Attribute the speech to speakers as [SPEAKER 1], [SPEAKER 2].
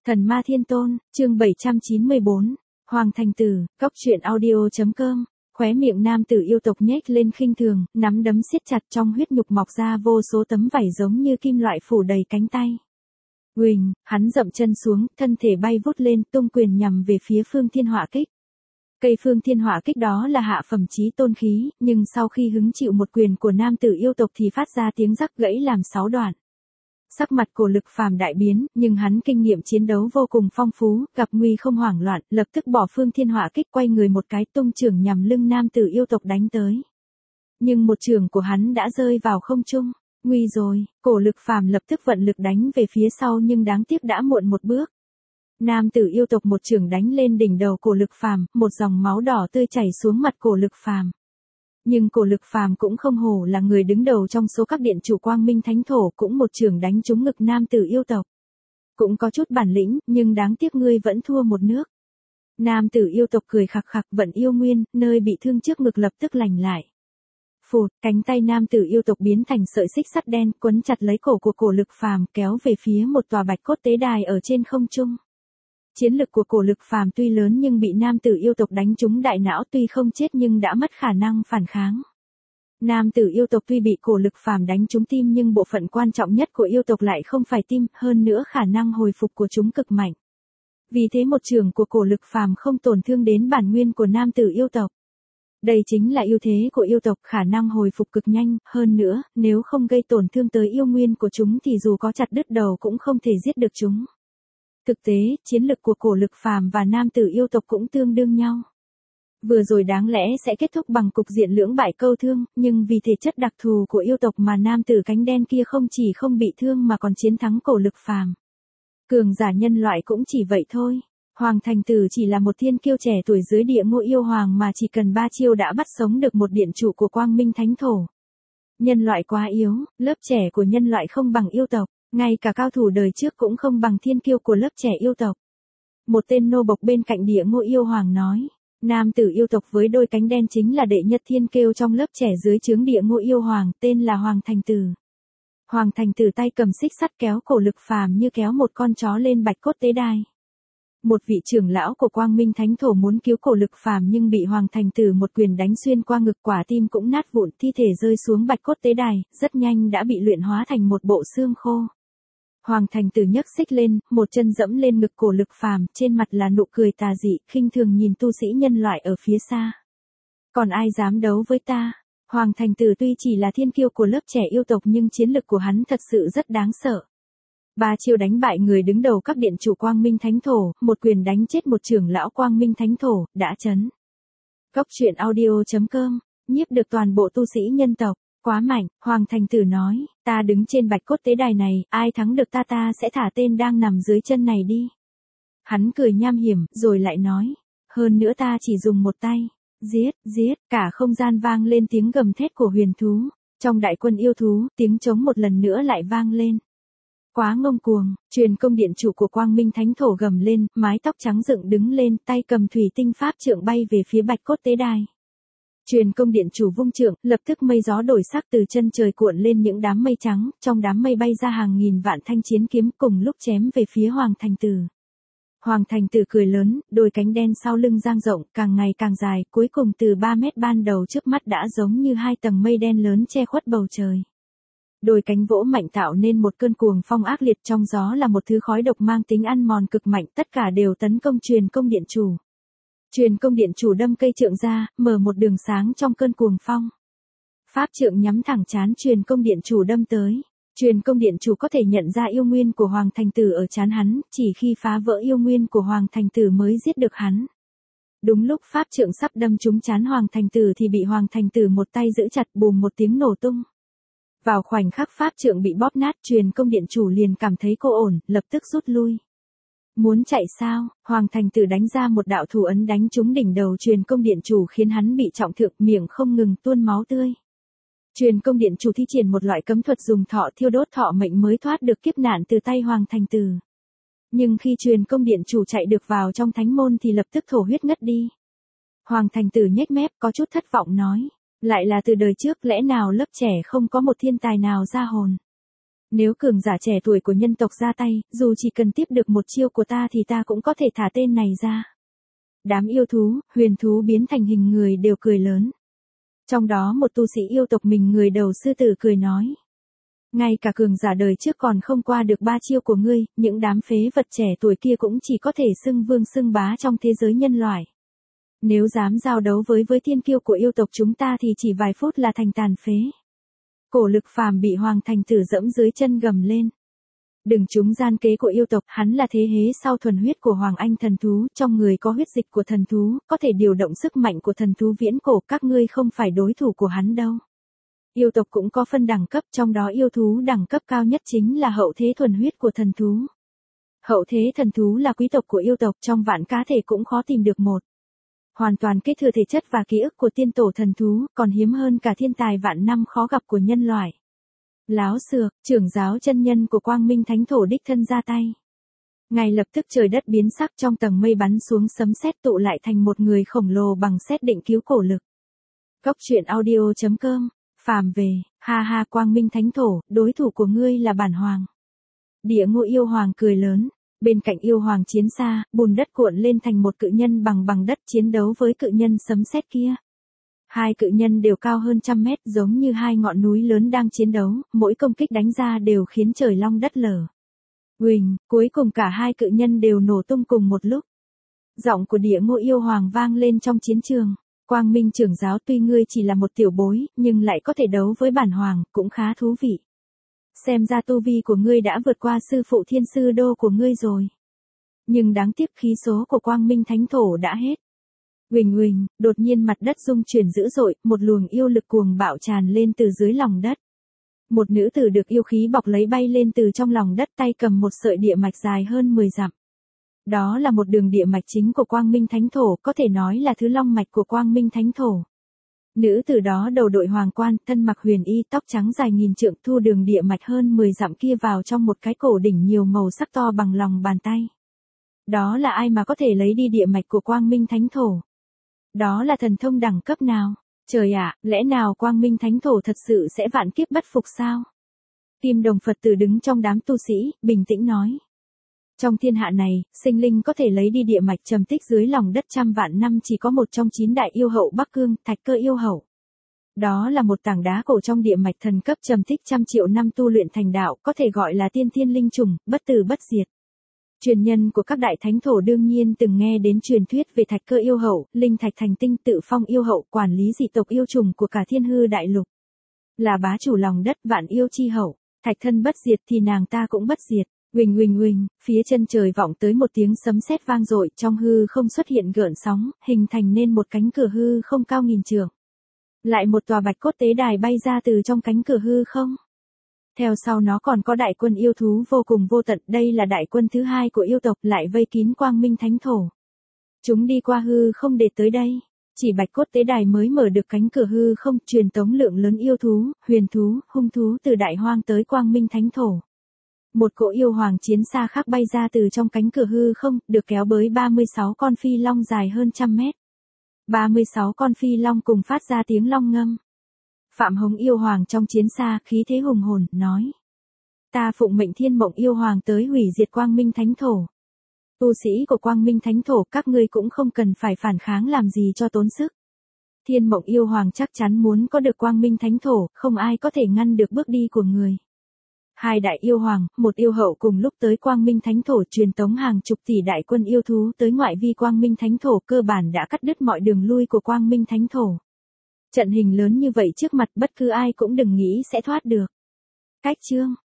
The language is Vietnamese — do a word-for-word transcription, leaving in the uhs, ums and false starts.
[SPEAKER 1] Thần Ma Thiên Tôn, chương bảy trăm chín mươi bốn, Hoàng Thành Tử, Cốc truyện audio.com, khóe miệng nam tử yêu tộc nhếch lên khinh thường, nắm đấm siết chặt trong huyết nhục mọc ra vô số tấm vảy giống như kim loại phủ đầy cánh tay. Huỳnh, hắn dậm chân xuống, thân thể bay vút lên, tung quyền nhằm về phía Phương Thiên Họa Kích. Cây Phương Thiên Họa Kích đó là hạ phẩm chí tôn khí, nhưng sau khi hứng chịu một quyền của nam tử yêu tộc thì phát ra tiếng rắc gãy làm sáu đoạn. Sắc mặt Cổ Lực Phàm đại biến, nhưng hắn kinh nghiệm chiến đấu vô cùng phong phú, gặp nguy không hoảng loạn, lập tức bỏ Phương Thiên Họa Kích quay người một cái tung chưởng nhằm lưng nam tử yêu tộc đánh tới. Nhưng một chưởng của hắn đã rơi vào không trung. Nguy rồi, Cổ Lực Phàm lập tức vận lực đánh về phía sau nhưng đáng tiếc đã muộn một bước. Nam tử yêu tộc một chưởng đánh lên đỉnh đầu Cổ Lực Phàm, một dòng máu đỏ tươi chảy xuống mặt Cổ Lực Phàm. Nhưng Cổ Lực Phàm cũng không hổ là người đứng đầu trong số các điện chủ Quang Minh Thánh Thổ, cũng một chưởng đánh trúng ngực nam tử yêu tộc. Cũng có chút bản lĩnh, nhưng đáng tiếc ngươi vẫn thua một nước. Nam tử yêu tộc cười khặc khặc, vận yêu nguyên, nơi bị thương trước ngực lập tức lành lại. Phụt, cánh tay nam tử yêu tộc biến thành sợi xích sắt đen, quấn chặt lấy cổ của Cổ Lực Phàm, kéo về phía một tòa bạch cốt tế đài ở trên không trung. Chiến lực của Cổ Lực Phàm tuy lớn nhưng bị nam tử yêu tộc đánh trúng đại não, tuy không chết nhưng đã mất khả năng phản kháng. Nam tử yêu tộc tuy bị Cổ Lực Phàm đánh trúng tim nhưng bộ phận quan trọng nhất của yêu tộc lại không phải tim, hơn nữa khả năng hồi phục của chúng cực mạnh. Vì thế một chưởng của Cổ Lực Phàm không tổn thương đến bản nguyên của nam tử yêu tộc. Đây chính là ưu thế của yêu tộc, khả năng hồi phục cực nhanh, hơn nữa, nếu không gây tổn thương tới yêu nguyên của chúng thì dù có chặt đứt đầu cũng không thể giết được chúng. Thực tế, chiến lực của Cổ Lực Phàm và nam tử yêu tộc cũng tương đương nhau. Vừa rồi đáng lẽ sẽ kết thúc bằng cục diện lưỡng bại câu thương, nhưng vì thể chất đặc thù của yêu tộc mà nam tử cánh đen kia không chỉ không bị thương mà còn chiến thắng Cổ Lực Phàm. Cường giả nhân loại cũng chỉ vậy thôi. Hoàng Thành Tử chỉ là một thiên kiêu trẻ tuổi dưới địa ngũ yêu hoàng mà chỉ cần ba chiêu đã bắt sống được một điện chủ của Quang Minh Thánh Thổ. Nhân loại quá yếu, lớp trẻ của nhân loại không bằng yêu tộc, ngay cả cao thủ đời trước cũng không bằng thiên kiêu của lớp trẻ yêu tộc. Một tên nô bộc bên cạnh địa ngũ yêu hoàng nói, nam tử yêu tộc với đôi cánh đen chính là đệ nhất thiên kiêu trong lớp trẻ dưới trướng địa ngũ yêu hoàng, tên là Hoàng Thành Tử. Hoàng Thành Tử tay cầm xích sắt kéo Cổ Lực Phàm như kéo một con chó lên bạch cốt tế đài. Một vị trưởng lão của Quang Minh Thánh Thổ muốn cứu Cổ Lực Phàm nhưng bị Hoàng Thành Tử một quyền đánh xuyên qua ngực, quả tim cũng nát vụn, thi thể rơi xuống bạch cốt tế đài, rất nhanh đã bị luyện hóa thành một bộ xương khô. Hoàng Thành Tử nhấc xích lên, một chân dẫm lên ngực Cổ Lực Phàm, trên mặt là nụ cười tà dị, khinh thường nhìn tu sĩ nhân loại ở phía xa. Còn ai dám đấu với ta? Hoàng Thành Tử tuy chỉ là thiên kiêu của lớp trẻ yêu tộc nhưng chiến lực của hắn thật sự rất đáng sợ. Ba chiêu đánh bại người đứng đầu các điện chủ Quang Minh Thánh Thổ, một quyền đánh chết một trưởng lão Quang Minh Thánh Thổ, đã chấn. Cốc truyện audio.com, nhiếp được toàn bộ tu sĩ nhân tộc. Quá mạnh, Hoàng Thành Tử nói, ta đứng trên bạch cốt tế đài này, ai thắng được ta ta sẽ thả tên đang nằm dưới chân này đi. Hắn cười nham hiểm, rồi lại nói, hơn nữa ta chỉ dùng một tay. Giết, giết, cả không gian vang lên tiếng gầm thét của huyền thú. Trong đại quân yêu thú, tiếng trống một lần nữa lại vang lên. Quá ngông cuồng, truyền công điện chủ của Quang Minh Thánh Thổ gầm lên, mái tóc trắng dựng đứng lên, tay cầm thủy tinh pháp trượng bay về phía bạch cốt tế đài. Truyền công điện chủ vung trượng, lập tức mây gió đổi sắc từ chân trời cuộn lên những đám mây trắng, trong đám mây bay ra hàng nghìn vạn thanh chiến kiếm cùng lúc chém về phía Hoàng Thành Tử. Hoàng Thành Tử cười lớn, đôi cánh đen sau lưng dang rộng, càng ngày càng dài, cuối cùng từ ba mét ban đầu trước mắt đã giống như hai tầng mây đen lớn che khuất bầu trời. Đôi cánh vỗ mạnh tạo nên một cơn cuồng phong ác liệt, trong gió là một thứ khói độc mang tính ăn mòn cực mạnh, tất cả đều tấn công truyền công điện chủ. Truyền công điện chủ đâm cây trượng ra, mở một đường sáng trong cơn cuồng phong. Pháp trượng nhắm thẳng trán truyền công điện chủ đâm tới. Truyền công điện chủ có thể nhận ra yêu nguyên của Hoàng Thành Tử ở trán hắn, chỉ khi phá vỡ yêu nguyên của Hoàng Thành Tử mới giết được hắn. Đúng lúc pháp trượng sắp đâm trúng trán Hoàng Thành Tử thì bị Hoàng Thành Tử một tay giữ chặt, bùm một tiếng nổ tung. Vào khoảnh khắc pháp trượng bị bóp nát, truyền công điện chủ liền cảm thấy cô ổn, lập tức rút lui. Muốn chạy sao? Hoàng Thành Tử đánh ra một đạo thủ ấn đánh trúng đỉnh đầu truyền công điện chủ khiến hắn bị trọng thương, miệng không ngừng tuôn máu tươi. Truyền công điện chủ thi triển một loại cấm thuật dùng thọ thiêu đốt thọ mệnh mới thoát được kiếp nạn từ tay Hoàng Thành Tử. Nhưng khi truyền công điện chủ chạy được vào trong thánh môn thì lập tức thổ huyết ngất đi. Hoàng Thành Tử nhếch mép có chút thất vọng nói, lại là từ đời trước, lẽ nào lớp trẻ không có một thiên tài nào ra hồn. Nếu cường giả trẻ tuổi của nhân tộc ra tay, dù chỉ cần tiếp được một chiêu của ta thì ta cũng có thể thả tên này ra. Đám yêu thú, huyền thú biến thành hình người đều cười lớn. Trong đó một tu sĩ yêu tộc mình người đầu sư tử cười nói. Ngay cả cường giả đời trước còn không qua được ba chiêu của ngươi, những đám phế vật trẻ tuổi kia cũng chỉ có thể xưng vương xưng bá trong thế giới nhân loại. Nếu dám giao đấu với với thiên kiêu của yêu tộc chúng ta thì chỉ vài phút là thành tàn phế. Cổ Lực Phàm bị Hoàng Thành Tử dẫm dưới chân gầm lên. Đừng trúng gian kế của yêu tộc, hắn là thế hế sau thuần huyết của Hoàng Anh thần thú, trong người có huyết dịch của thần thú, có thể điều động sức mạnh của thần thú viễn cổ, các ngươi không phải đối thủ của hắn đâu. Yêu tộc cũng có phân đẳng cấp, trong đó yêu thú đẳng cấp cao nhất chính là hậu thế thuần huyết của thần thú. Hậu thế thần thú là quý tộc của yêu tộc, trong vạn cá thể cũng khó tìm được một. Hoàn toàn kế thừa thể chất và ký ức của tiên tổ thần thú, còn hiếm hơn cả thiên tài vạn năm khó gặp của nhân loại. Láo xược, trưởng giáo chân nhân của Quang Minh Thánh Thổ đích thân ra tay. Ngay lập tức trời đất biến sắc, trong tầng mây bắn xuống sấm sét tụ lại thành một người khổng lồ bằng sét định cứu Cổ Lực. Cốc truyện audio chấm com, phàm về, ha ha Quang Minh Thánh Thổ, đối thủ của ngươi là bản hoàng. Địa Ngộ yêu hoàng cười lớn, bên cạnh yêu hoàng chiến xa, bùn đất cuộn lên thành một cự nhân bằng bằng đất chiến đấu với cự nhân sấm sét kia. Hai cự nhân đều cao hơn trăm mét, giống như hai ngọn núi lớn đang chiến đấu, mỗi công kích đánh ra đều khiến trời long đất lở. Uỳnh, cuối cùng cả hai cự nhân đều nổ tung cùng một lúc. Giọng của Địa Ngộ yêu hoàng vang lên trong chiến trường. Quang Minh trưởng giáo, tuy ngươi chỉ là một tiểu bối, nhưng lại có thể đấu với bản hoàng, cũng khá thú vị. Xem ra tu vi của ngươi đã vượt qua sư phụ thiên sư đô của ngươi rồi. Nhưng đáng tiếc khí số của Quang Minh Thánh Thổ đã hết. Uỳnh uỳnh, đột nhiên mặt đất rung chuyển dữ dội, một luồng yêu lực cuồng bạo tràn lên từ dưới lòng đất. Một nữ tử được yêu khí bọc lấy bay lên từ trong lòng đất, tay cầm một sợi địa mạch dài hơn mười dặm. Đó là một đường địa mạch chính của Quang Minh Thánh Thổ, có thể nói là thứ long mạch của Quang Minh Thánh Thổ. Nữ tử đó đầu đội hoàng quan, thân mặc huyền y, tóc trắng dài nghìn trượng, thu đường địa mạch hơn mười dặm kia vào trong một cái cổ đỉnh nhiều màu sắc to bằng lòng bàn tay. Đó là ai mà có thể lấy đi địa mạch của Quang Minh Thánh Thổ? Đó là thần thông đẳng cấp nào? Trời ạ, lẽ nào Quang Minh Thánh Thổ thật sự sẽ vạn kiếp bất phục sao? Kim Đồng Phật Tử đứng trong đám tu sĩ, bình tĩnh nói. Trong thiên hạ này, sinh linh có thể lấy đi địa mạch trầm tích dưới lòng đất trăm vạn năm chỉ có một trong chín đại yêu hậu Bắc Cương, Thạch Cơ yêu hậu. Đó là một tảng đá cổ trong địa mạch thần cấp trầm tích trăm triệu năm tu luyện thành đạo, có thể gọi là tiên thiên linh trùng, bất tử bất diệt. Truyền nhân của các đại thánh thổ đương nhiên từng nghe đến truyền thuyết về Thạch Cơ yêu hậu, Linh Thạch Thành Tinh, Tự Phong yêu hậu, quản lý dị tộc yêu trùng của cả thiên hư đại lục. Là bá chủ lòng đất, vạn yêu chi hậu, thạch thân bất diệt thì nàng ta cũng bất diệt. Huỳnh huỳnh huỳnh, phía chân trời vọng tới một tiếng sấm sét vang dội, trong hư không xuất hiện gợn sóng, hình thành nên một cánh cửa hư không cao nghìn trượng. Lại một tòa bạch cốt tế đài bay ra từ trong cánh cửa hư không. Theo sau nó còn có đại quân yêu thú vô cùng vô tận, đây là đại quân thứ hai của yêu tộc, lại vây kín Quang Minh Thánh Thổ. Chúng đi qua hư không để tới đây. Chỉ bạch cốt tế đài mới mở được cánh cửa hư không, truyền tống lượng lớn yêu thú, huyền thú, hung thú từ đại hoang tới Quang Minh Thánh Thổ. Một cỗ yêu hoàng chiến xa khác bay ra từ trong cánh cửa hư không, được kéo bới ba mươi sáu con phi long dài hơn trăm mét. ba mươi sáu con phi long cùng phát ra tiếng long ngâm. Phạm Hồng yêu hoàng trong chiến xa, khí thế hùng hồn, nói. Ta phụng mệnh Thiên Mộng yêu hoàng tới hủy diệt Quang Minh Thánh Thổ. Tu sĩ của Quang Minh Thánh Thổ, các ngươi cũng không cần phải phản kháng làm gì cho tốn sức. Thiên Mộng yêu hoàng chắc chắn muốn có được Quang Minh Thánh Thổ, không ai có thể ngăn được bước đi của người. Hai đại yêu hoàng, một yêu hậu cùng lúc tới Quang Minh Thánh Thổ, truyền tống hàng chục tỷ đại quân yêu thú tới ngoại vi Quang Minh Thánh Thổ, cơ bản đã cắt đứt mọi đường lui của Quang Minh Thánh Thổ. Trận hình lớn như vậy trước mặt bất cứ ai cũng đừng nghĩ sẽ thoát được. Cách chương